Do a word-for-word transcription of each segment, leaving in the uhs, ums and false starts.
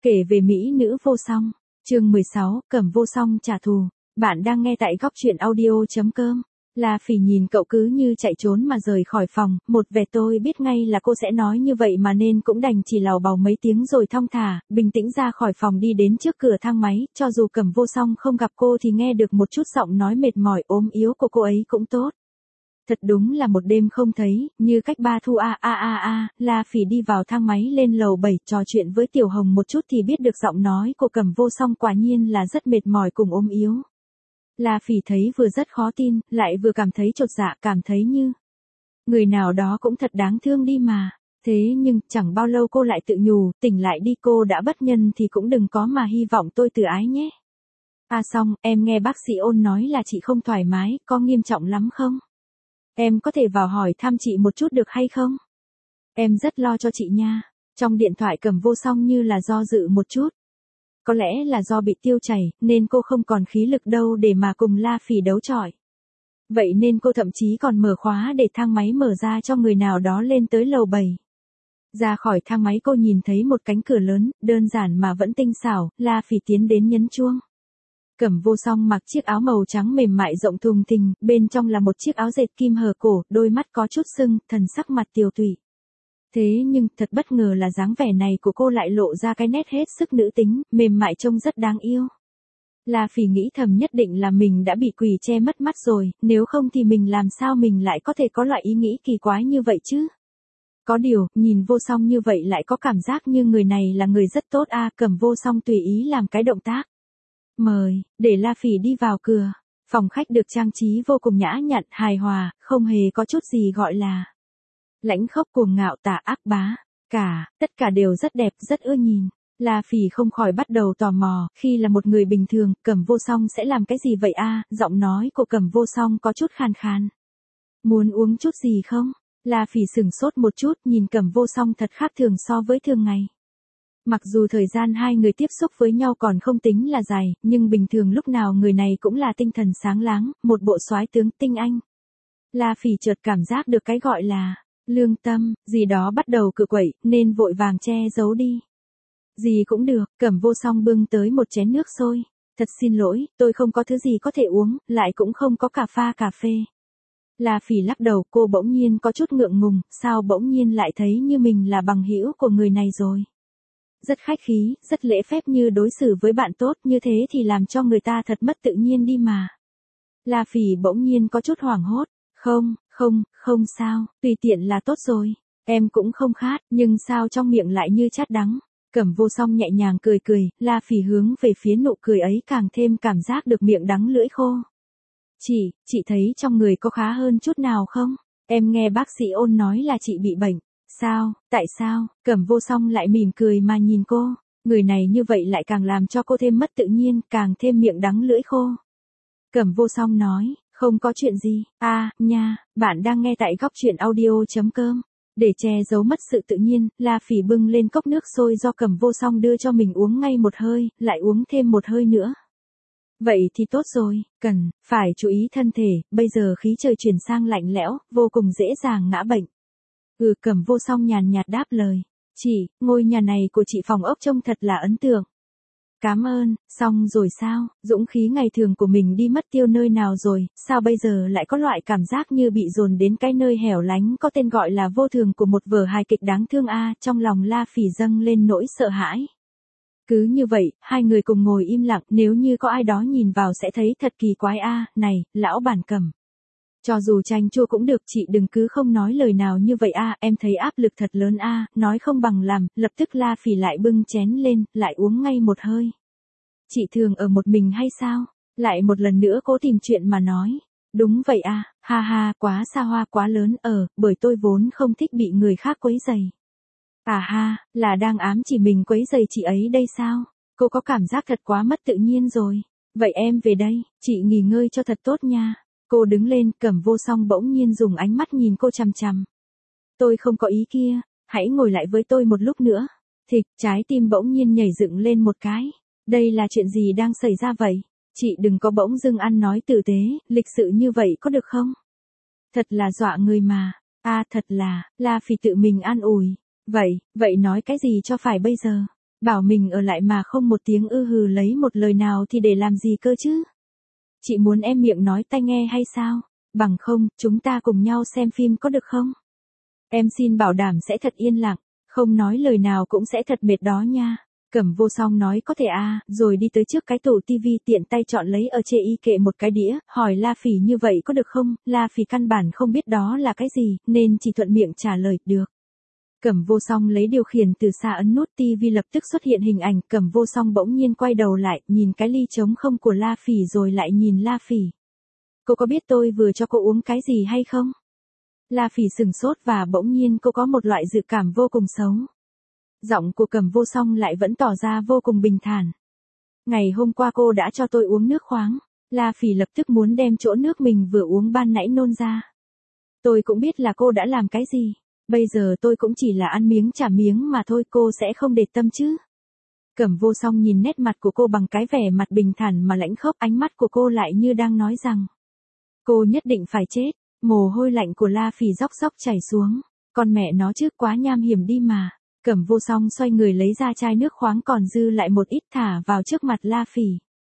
Kể về mỹ nữ vô song, chương mười sáu, Cẩm Vô Song trả thù. Bạn đang nghe tại góc truyện audio chấm com. La Phỉ nhìn cậu cứ như chạy trốn mà rời khỏi phòng, một vẻ tôi biết ngay là cô sẽ nói như vậy mà nên cũng đành chỉ lào bào mấy tiếng rồi thong thả, bình tĩnh ra khỏi phòng đi đến trước cửa thang máy, cho dù Cẩm Vô Song không gặp cô thì nghe được một chút giọng nói mệt mỏi ốm yếu của cô ấy cũng tốt. Thật đúng là một đêm không thấy, như cách ba thu a a a a, La Phỉ đi vào thang máy lên lầu bảy trò chuyện với Tiểu Hồng một chút thì biết được giọng nói của Cẩm Vô Song quả nhiên là rất mệt mỏi cùng ốm yếu. La Phỉ thấy vừa rất khó tin, lại vừa cảm thấy chột dạ, cảm thấy như người nào đó cũng thật đáng thương đi mà. Thế nhưng, chẳng bao lâu cô lại tự nhủ, tỉnh lại đi, cô đã bất nhân thì cũng đừng có mà hy vọng tôi từ ái nhé. À xong, em nghe bác sĩ Ôn nói là chị không thoải mái, có nghiêm trọng lắm không? Em có thể vào hỏi thăm chị một chút được hay không? Em rất lo cho chị nha. Trong điện thoại Cẩm Vô Song như là do dự một chút. Có lẽ là do bị tiêu chảy, nên cô không còn khí lực đâu để mà cùng La Phỉ đấu chọi. Vậy nên cô thậm chí còn mở khóa để thang máy mở ra cho người nào đó lên tới lầu bảy. Ra khỏi thang máy cô nhìn thấy một cánh cửa lớn, đơn giản mà vẫn tinh xảo, La Phỉ tiến đến nhấn chuông. Cẩm Vô Song mặc chiếc áo màu trắng mềm mại rộng thùng thình, bên trong là một chiếc áo dệt kim hở cổ, đôi mắt có chút sưng, thần sắc mặt tiều tụy. Thế nhưng, thật bất ngờ là dáng vẻ này của cô lại lộ ra cái nét hết sức nữ tính, mềm mại trông rất đáng yêu. La Phỉ nghĩ thầm nhất định là mình đã bị quỷ che mất mắt rồi, nếu không thì mình làm sao mình lại có thể có loại ý nghĩ kỳ quái như vậy chứ? Có điều, nhìn Vô Song như vậy lại có cảm giác như người này là người rất tốt a. Cẩm Vô Song tùy ý làm cái động tác mời, để La Phỉ đi vào cửa. Phòng khách được trang trí vô cùng nhã nhặn, hài hòa, không hề có chút gì gọi là lãnh khốc cuồng ngạo tà ác bá. Cả, tất cả đều rất đẹp, rất ưa nhìn. La Phỉ không khỏi bắt đầu tò mò, khi là một người bình thường, Cẩm Vô Song sẽ làm cái gì vậy a? Giọng nói của Cẩm Vô Song có chút khàn khàn. Muốn uống chút gì không? La Phỉ sửng sốt một chút, nhìn Cẩm Vô Song thật khác thường so với thường ngày. Mặc dù thời gian hai người tiếp xúc với nhau còn không tính là dài, nhưng bình thường lúc nào người này cũng là tinh thần sáng láng, một bộ soái tướng tinh anh. La Phỉ chợt cảm giác được cái gọi là lương tâm, gì đó bắt đầu cự quậy, nên vội vàng che giấu đi. Gì cũng được, Cẩm Vô Song bưng tới một chén nước sôi. Thật xin lỗi, tôi không có thứ gì có thể uống, lại cũng không có cả pha cà phê. La Phỉ lắc đầu, cô bỗng nhiên có chút ngượng ngùng, sao bỗng nhiên lại thấy như mình là bằng hữu của người này rồi. Rất khách khí, rất lễ phép như đối xử với bạn tốt, như thế thì làm cho người ta thật mất tự nhiên đi mà. La Phỉ bỗng nhiên có chút hoảng hốt, không, không, không sao, tùy tiện là tốt rồi, em cũng không khát, nhưng sao trong miệng lại như chát đắng. Cẩm Vô Song nhẹ nhàng cười cười, La Phỉ hướng về phía nụ cười ấy càng thêm cảm giác được miệng đắng lưỡi khô. Chị, chị thấy trong người có khá hơn chút nào không? Em nghe bác sĩ Ôn nói là chị bị bệnh. Sao, tại sao? Cẩm Vô Song lại mỉm cười mà nhìn cô. Người này như vậy lại càng làm cho cô thêm mất tự nhiên, càng thêm miệng đắng lưỡi khô. Cẩm Vô Song nói, không có chuyện gì. À, nha, bạn đang nghe tại góc truyện audio chấm com. Để che giấu mất sự tự nhiên, La Phỉ bưng lên cốc nước sôi do Cẩm Vô Song đưa cho mình uống ngay một hơi, lại uống thêm một hơi nữa. Vậy thì tốt rồi, cần, phải chú ý thân thể, bây giờ khí trời chuyển sang lạnh lẽo, vô cùng dễ dàng ngã bệnh. Ừ, Cẩm Vô Song nhàn nhạt đáp lời. Chị, ngôi nhà này của chị phòng ốc trông thật là ấn tượng. Cảm ơn, xong rồi sao, dũng khí ngày thường của mình đi mất tiêu nơi nào rồi, sao bây giờ lại có loại cảm giác như bị dồn đến cái nơi hẻo lánh có tên gọi là vô thường của một vở hài kịch đáng thương a. Trong lòng La Phỉ dâng lên nỗi sợ hãi. Cứ như vậy, hai người cùng ngồi im lặng, nếu như có ai đó nhìn vào sẽ thấy thật kỳ quái a. Này, lão bản Cẩm. Cho dù chanh chua cũng được, chị đừng cứ không nói lời nào như vậy a, em thấy áp lực thật lớn a, nói không bằng làm. Lập tức La Phỉ lại bưng chén lên, lại uống ngay một hơi. Chị thường ở một mình hay sao? Lại một lần nữa cố tìm chuyện mà nói. Đúng vậy a, ha ha, quá xa hoa quá lớn, ở, bởi tôi vốn không thích bị người khác quấy rầy. À ha, là đang ám chỉ mình quấy rầy chị ấy đây sao? Cô có cảm giác thật quá mất tự nhiên rồi. Vậy em về đây, chị nghỉ ngơi cho thật tốt nha. Cô đứng lên, Cẩm Vô Song bỗng nhiên dùng ánh mắt nhìn cô chằm chằm. Tôi không có ý kia, hãy ngồi lại với tôi một lúc nữa. Thịch, trái tim bỗng nhiên nhảy dựng lên một cái. Đây là chuyện gì đang xảy ra vậy? Chị đừng có bỗng dưng ăn nói tử tế, lịch sự như vậy có được không? Thật là dọa người mà. À thật là, La Phỉ tự mình an ủi. Vậy, vậy nói cái gì cho phải bây giờ? Bảo mình ở lại mà không một tiếng ư hừ lấy một lời nào thì để làm gì cơ chứ? Chị muốn em miệng nói tai nghe hay sao? Bằng không, chúng ta cùng nhau xem phim có được không? Em xin bảo đảm sẽ thật yên lặng, không nói lời nào cũng sẽ thật mệt đó nha. Cẩm Vô Song nói có thể à, rồi đi tới trước cái tủ tivi tiện tay chọn lấy ở chê y kệ một cái đĩa, hỏi La Phỉ như vậy có được không? La Phỉ căn bản không biết đó là cái gì, nên chỉ thuận miệng trả lời, được. Cẩm Vô Song lấy điều khiển từ xa ấn nút tivi lập tức xuất hiện hình ảnh, Cẩm Vô Song bỗng nhiên quay đầu lại, nhìn cái ly trống không của La Phỉ rồi lại nhìn La Phỉ. Cô có biết tôi vừa cho cô uống cái gì hay không? La Phỉ sừng sốt và bỗng nhiên cô có một loại dự cảm vô cùng xấu. Giọng của Cẩm Vô Song lại vẫn tỏ ra vô cùng bình thản. Ngày hôm qua cô đã cho tôi uống nước khoáng. La Phỉ lập tức muốn đem chỗ nước mình vừa uống ban nãy nôn ra. Tôi cũng biết là cô đã làm cái gì. Bây giờ tôi cũng chỉ là ăn miếng trả miếng mà thôi, cô sẽ không để tâm chứ. Cẩm Vô Song nhìn nét mặt của cô bằng cái vẻ mặt bình thản mà lãnh khốc, ánh mắt của cô lại như đang nói rằng cô nhất định phải chết. Mồ hôi lạnh của La Phỉ róc róc chảy xuống. Con mẹ nó chứ, quá nham hiểm đi mà. Cẩm Vô Song xoay người lấy ra chai nước khoáng còn dư lại một ít thả vào trước mặt La Phỉ.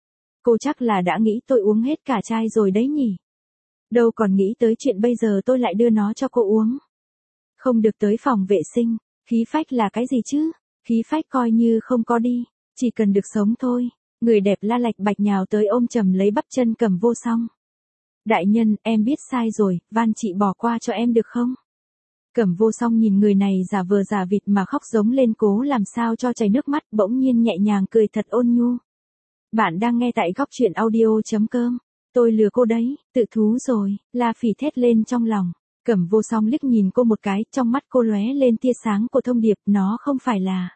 Cô chắc là đã nghĩ tôi uống hết cả chai rồi đấy nhỉ? Đâu còn nghĩ tới chuyện bây giờ tôi lại đưa nó cho cô uống. Không được tới phòng vệ sinh, khí phách là cái gì chứ? Khí phách coi như không có đi, chỉ cần được sống thôi. Người đẹp La Lạch Bạch nhào tới ôm chầm lấy bắp chân Cẩm Vô Song. Đại nhân, em biết sai rồi, van chị bỏ qua cho em được không? Cẩm Vô Song nhìn người này giả vờ giả vịt mà khóc giống lên cố làm sao cho chảy nước mắt, bỗng nhiên nhẹ nhàng cười thật ôn nhu. Bạn đang nghe tại góc truyện audio.com. Tôi lừa cô đấy, tự thú rồi, La Phỉ thét lên trong lòng. Cẩm Vô Song liếc nhìn cô một cái, trong mắt cô lóe lên tia sáng của thông điệp, nó không phải là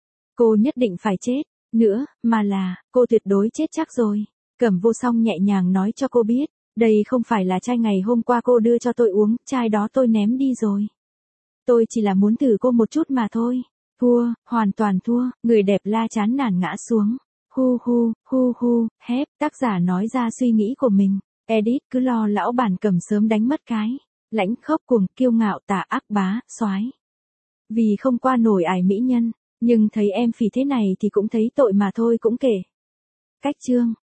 cô nhất định phải chết, nữa, mà là, cô tuyệt đối chết chắc rồi. Cẩm Vô Song nhẹ nhàng nói cho cô biết, đây không phải là chai ngày hôm qua cô đưa cho tôi uống, chai đó tôi ném đi rồi. Tôi chỉ là muốn thử cô một chút mà thôi. Thua, hoàn toàn thua, người đẹp La chán nản ngã xuống. Hu hu, hu hu, hép, tác giả nói ra suy nghĩ của mình. Edit cứ lo lão bản Cẩm sớm đánh mất cái. Lãnh khốc cuồng, kiêu ngạo tà ác bá, soái. Vì không qua nổi ải mỹ nhân, nhưng thấy em Phỉ thế này thì cũng thấy tội mà thôi cũng kể. Cách chương